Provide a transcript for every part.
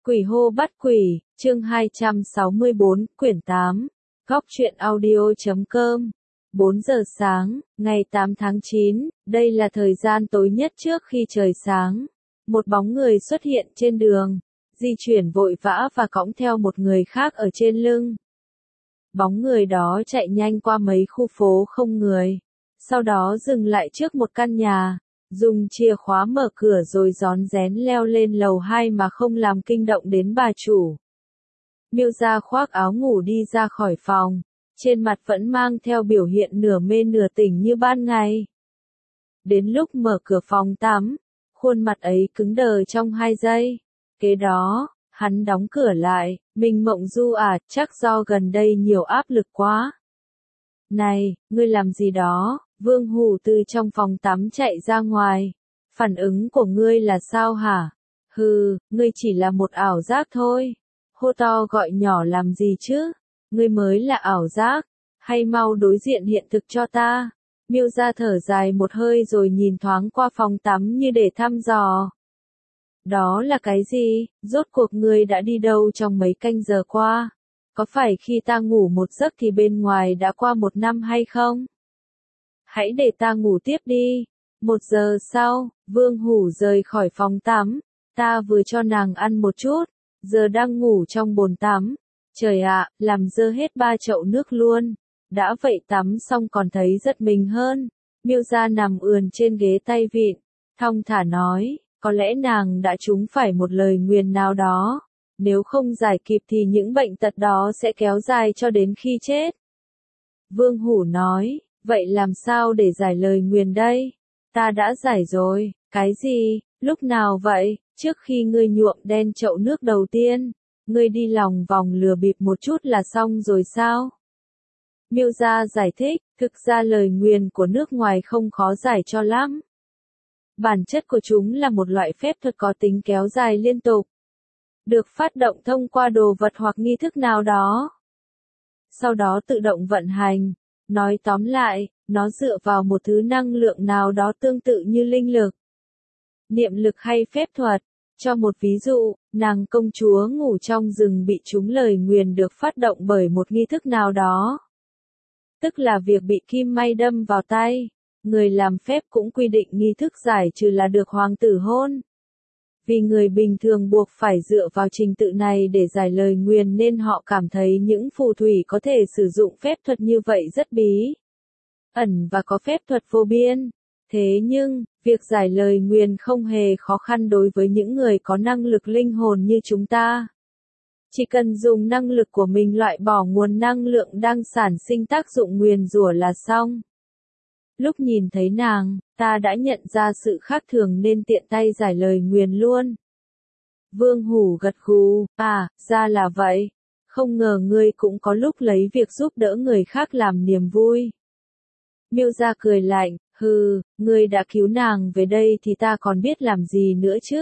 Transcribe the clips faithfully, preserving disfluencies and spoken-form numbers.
Quỷ hô bắt quỷ, chương hai trăm sáu mươi bốn, quyển tám, góc truyện audio chấm com. bốn giờ sáng, ngày tám tháng chín, đây là thời gian tối nhất trước khi trời sáng. Một bóng người xuất hiện trên đường, di chuyển vội vã và cõng theo một người khác ở trên lưng. Bóng người đó chạy nhanh qua mấy khu phố không người, sau đó dừng lại trước một căn nhà, dùng chìa khóa mở cửa rồi rón rén leo lên lầu hai mà không làm kinh động đến bà chủ. Miêu Gia khoác áo ngủ đi ra khỏi phòng, trên mặt vẫn mang theo biểu hiện nửa mê nửa tỉnh như ban ngày. Đến lúc mở cửa phòng tắm, khuôn mặt ấy cứng đờ trong hai giây. Kế đó, hắn đóng cửa lại, mình mộng du à, chắc do gần đây nhiều áp lực quá. Này, ngươi làm gì đó? Vương Hủ từ trong phòng tắm chạy ra ngoài. Phản ứng của ngươi là sao hả? Hừ, ngươi chỉ là một ảo giác thôi. Hô to gọi nhỏ làm gì chứ? Ngươi mới là ảo giác. Hay mau đối diện hiện thực cho ta. Miêu Gia thở dài một hơi rồi nhìn thoáng qua phòng tắm như để thăm dò. Đó là cái gì? Rốt cuộc ngươi đã đi đâu trong mấy canh giờ qua? Có phải khi ta ngủ một giấc thì bên ngoài đã qua một năm hay không? Hãy để ta ngủ tiếp đi. Một giờ sau, Vương Hủ rời khỏi phòng tắm. Ta vừa cho nàng ăn một chút, giờ đang ngủ trong bồn tắm. Trời ạ, làm dơ hết ba chậu nước luôn. Đã vậy tắm xong còn thấy rất mình hơn. Miêu Gia nằm ườn trên ghế tay vịn, thong thả nói, có lẽ nàng đã trúng phải một lời nguyền nào đó. Nếu không giải kịp thì những bệnh tật đó sẽ kéo dài cho đến khi chết. Vương Hủ nói, vậy làm sao để giải lời nguyền đây? Ta đã giải rồi. Cái gì? Lúc nào vậy? Trước khi ngươi nhuộm đen chậu nước đầu tiên, ngươi đi lòng vòng lừa bịp một chút là xong rồi sao? Miêu Gia giải thích, thực ra lời nguyền của nước ngoài không khó giải cho lắm. Bản chất của chúng là một loại phép thuật có tính kéo dài liên tục, được phát động thông qua đồ vật hoặc nghi thức nào đó, sau đó tự động vận hành. Nói tóm lại, nó dựa vào một thứ năng lượng nào đó tương tự như linh lực, niệm lực hay phép thuật. Cho một ví dụ, nàng công chúa ngủ trong rừng bị trúng lời nguyền được phát động bởi một nghi thức nào đó, tức là việc bị kim may đâm vào tay. Người làm phép cũng quy định nghi thức giải trừ là được hoàng tử hôn. Vì người bình thường buộc phải dựa vào trình tự này để giải lời nguyền nên họ cảm thấy những phù thủy có thể sử dụng phép thuật như vậy rất bí ẩn và có phép thuật vô biên. Thế nhưng, việc giải lời nguyền không hề khó khăn đối với những người có năng lực linh hồn như chúng ta. Chỉ cần dùng năng lực của mình loại bỏ nguồn năng lượng đang sản sinh tác dụng nguyền rủa là xong. Lúc nhìn thấy nàng, ta đã nhận ra sự khác thường nên tiện tay giải lời nguyền luôn. Vương Hủ gật gù, à, ra là vậy. Không ngờ ngươi cũng có lúc lấy việc giúp đỡ người khác làm niềm vui. Miêu Gia cười lạnh, hừ, ngươi đã cứu nàng về đây thì ta còn biết làm gì nữa chứ?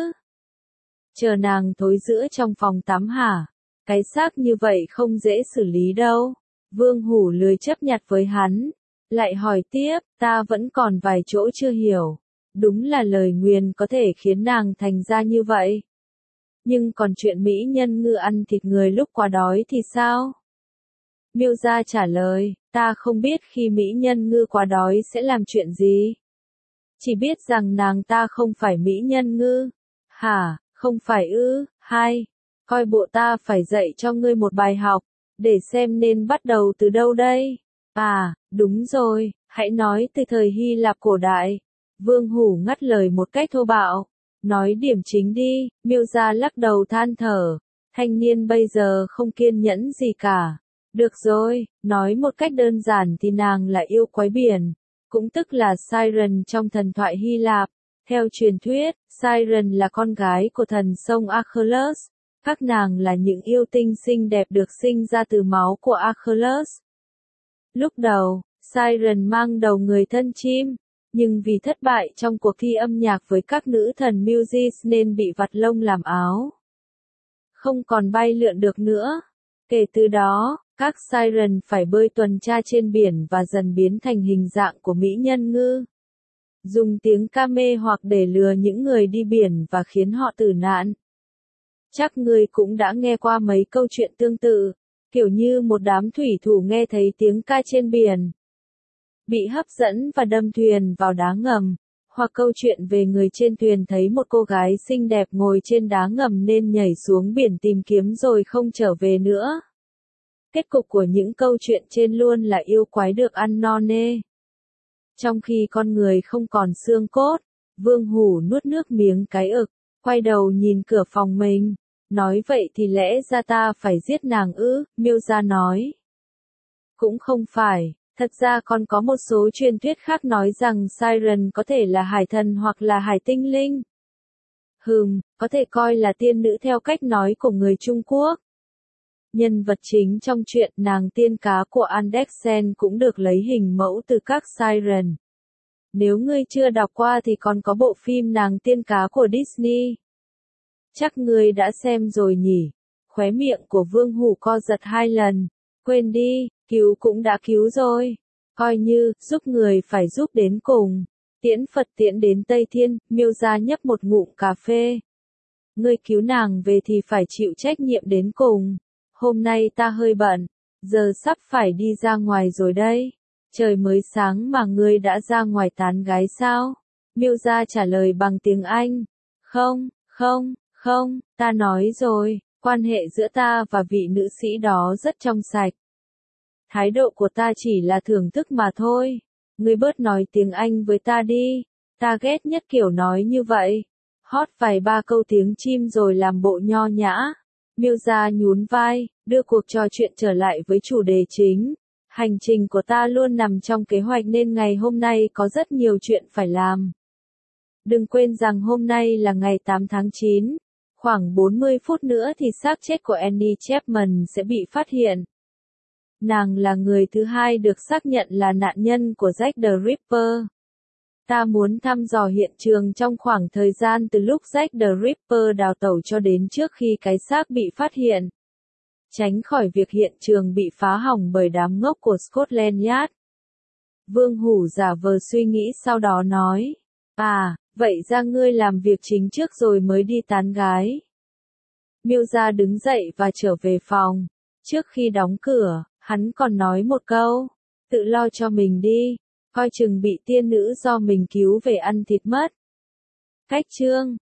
Chờ nàng thối rữa trong phòng tắm hả? Cái xác như vậy không dễ xử lý đâu. Vương Hủ lười chấp nhặt với hắn. Lại hỏi tiếp, ta vẫn còn vài chỗ chưa hiểu. Đúng là lời nguyền có thể khiến nàng thành ra như vậy. Nhưng còn chuyện mỹ nhân ngư ăn thịt người lúc quá đói thì sao? Miêu Gia trả lời, ta không biết khi mỹ nhân ngư quá đói sẽ làm chuyện gì. Chỉ biết rằng nàng ta không phải mỹ nhân ngư. Hả, không phải ư? Hai, coi bộ ta phải dạy cho ngươi một bài học, để xem nên bắt đầu từ đâu đây. À, đúng rồi, hãy nói từ thời Hy Lạp cổ đại. Vương Hủ ngắt lời một cách thô bạo. Nói điểm chính đi. Miêu Gia lắc đầu than thở. Thanh niên bây giờ không kiên nhẫn gì cả. Được rồi, nói một cách đơn giản thì nàng là yêu quái biển, cũng tức là Siren trong thần thoại Hy Lạp. Theo truyền thuyết, Siren là con gái của thần sông Achilles. Các nàng là những yêu tinh xinh đẹp được sinh ra từ máu của Achilles. Lúc đầu, Siren mang đầu người thân chim, nhưng vì thất bại trong cuộc thi âm nhạc với các nữ thần Muses nên bị vặt lông làm áo. Không còn bay lượn được nữa. Kể từ đó, các Siren phải bơi tuần tra trên biển và dần biến thành hình dạng của mỹ nhân ngư. Dùng tiếng ca mê hoặc để lừa những người đi biển và khiến họ tử nạn. Chắc ngươi cũng đã nghe qua mấy câu chuyện tương tự, kiểu như một đám thủy thủ nghe thấy tiếng ca trên biển, bị hấp dẫn và đâm thuyền vào đá ngầm, hoặc câu chuyện về người trên thuyền thấy một cô gái xinh đẹp ngồi trên đá ngầm nên nhảy xuống biển tìm kiếm rồi không trở về nữa. Kết cục của những câu chuyện trên luôn là yêu quái được ăn no nê. Trong khi con người không còn xương cốt, Vương Hủ nuốt nước miếng cái ực, quay đầu nhìn cửa phòng mình, nói vậy thì lẽ ra ta phải giết nàng ư, Miêu Gia nói. Cũng không phải, thật ra còn có một số truyền thuyết khác nói rằng Siren có thể là hải thần hoặc là hải tinh linh. Hừm, có thể coi là tiên nữ theo cách nói của người Trung Quốc. Nhân vật chính trong truyện nàng tiên cá của Andersen cũng được lấy hình mẫu từ các Siren. Nếu ngươi chưa đọc qua thì còn có bộ phim nàng tiên cá của Disney. Chắc ngươi đã xem rồi nhỉ? Khóe miệng của Vương Hủ co giật hai lần. Quên đi, cứu cũng đã cứu rồi. Coi như, giúp người phải giúp đến cùng. Tiễn Phật tiễn đến Tây Thiên, Miêu Gia nhấp một ngụm cà phê. Ngươi cứu nàng về thì phải chịu trách nhiệm đến cùng. Hôm nay ta hơi bận, giờ sắp phải đi ra ngoài rồi đây. Trời mới sáng mà ngươi đã ra ngoài tán gái sao? Miêu Gia trả lời bằng tiếng Anh. Không, không, không, ta nói rồi, quan hệ giữa ta và vị nữ sĩ đó rất trong sạch. Thái độ của ta chỉ là thưởng thức mà thôi. Ngươi bớt nói tiếng Anh với ta đi. Ta ghét nhất kiểu nói như vậy. Hót vài ba câu tiếng chim rồi làm bộ nho nhã. Miêu Gia nhún vai, đưa cuộc trò chuyện trở lại với chủ đề chính. Hành trình của ta luôn nằm trong kế hoạch nên ngày hôm nay có rất nhiều chuyện phải làm. Đừng quên rằng hôm nay là ngày tám tháng chín. Khoảng bốn mươi phút nữa thì xác chết của Annie Chapman sẽ bị phát hiện. Nàng là người thứ hai được xác nhận là nạn nhân của Jack the Ripper. Ta muốn thăm dò hiện trường trong khoảng thời gian từ lúc Jack the Ripper đào tẩu cho đến trước khi cái xác bị phát hiện. Tránh khỏi việc hiện trường bị phá hỏng bởi đám ngốc của Scotland Yard. Vương Hủ giả vờ suy nghĩ sau đó nói. À, vậy ra ngươi làm việc chính trước rồi mới đi tán gái. Miêu Gia đứng dậy và trở về phòng. Trước khi đóng cửa, hắn còn nói một câu. Tự lo cho mình đi. Coi chừng bị tiên nữ do mình cứu về ăn thịt mất. Cách chương